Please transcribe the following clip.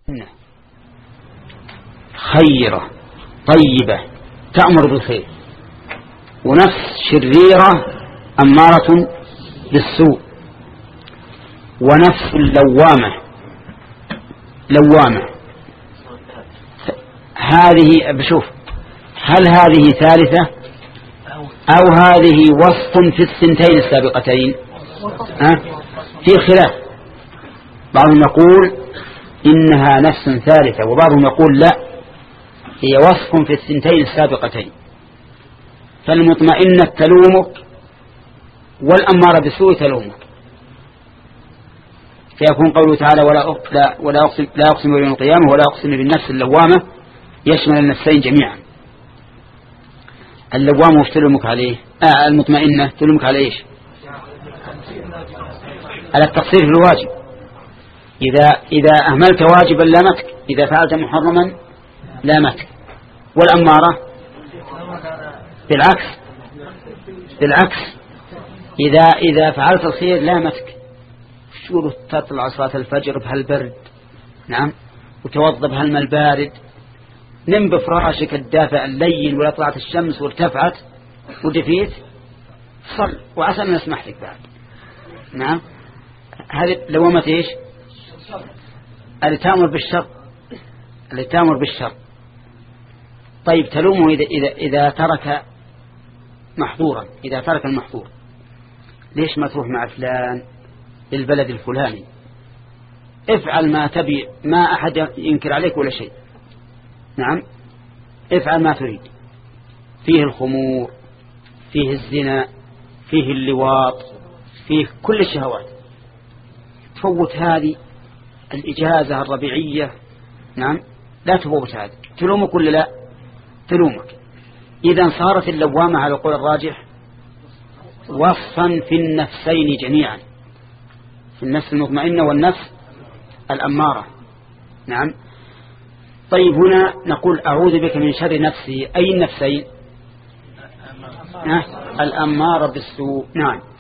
خيرة طيبة تأمر بالخير، ونفس شريرة أمارة بالسوء، ونفس لوامة. هذه بشوف هل هذه ثالثة أو هذه وصف في الثنتين السابقتين؟ في خلاف، بعضهم يقول إنها نفس ثالثة، وبعضهم يقول لا، هي وصف في الثنتين السابقتين. فالمطمئنة تلومك والأمارة بالسوء تلومك، فيكون قوله تعالى لا أقسم بيوم القيامة ولا أقسم بالنفس اللوامة يشمل النفسين جميعا. اللوامة وش تلومك عليه؟ المطمئنة تلومك على إيش؟ على التقصير في الواجب. إذا أهملت واجبا لامتك، إذا فعلت محرما لامتك. والأمارة بالعكس إذا فعلت الخير لامتك. شو تطلع صلاة الفجر بهالبرد، نعم، وتوضب هالماء البارد، نم بفراشك الدافئ اللين، ولا طلعت الشمس وارتفعت ودفيت، صل وعسى أن نسمح لك بعد. نعم، هذه لوامة إيش؟ اللي تأمر بالشر. طيب تلومه إذا ترك محظورا، إذا ترك المحظور، ليش ما تروح مع فلان للبلد الفلاني، افعل ما تبي، ما أحد ينكر عليك ولا شيء، نعم، افعل ما تريد، فيه الخمور، فيه الزنا، فيه اللواط، فيه كل الشهوات، تفوت هذه الإجازة الربيعية، نعم، لا تفوت هذه. تلومك ولا لا؟ تلومك. إذا صارت اللوامة على القول الراجح وصفا في النفسين جميعا، في النفس المطمئنة والنفس الأمارة، نعم. طيب هنا نقول أعوذ بك من شر نفسي، أي النفسين؟ الأمارة بالسوء، نعم.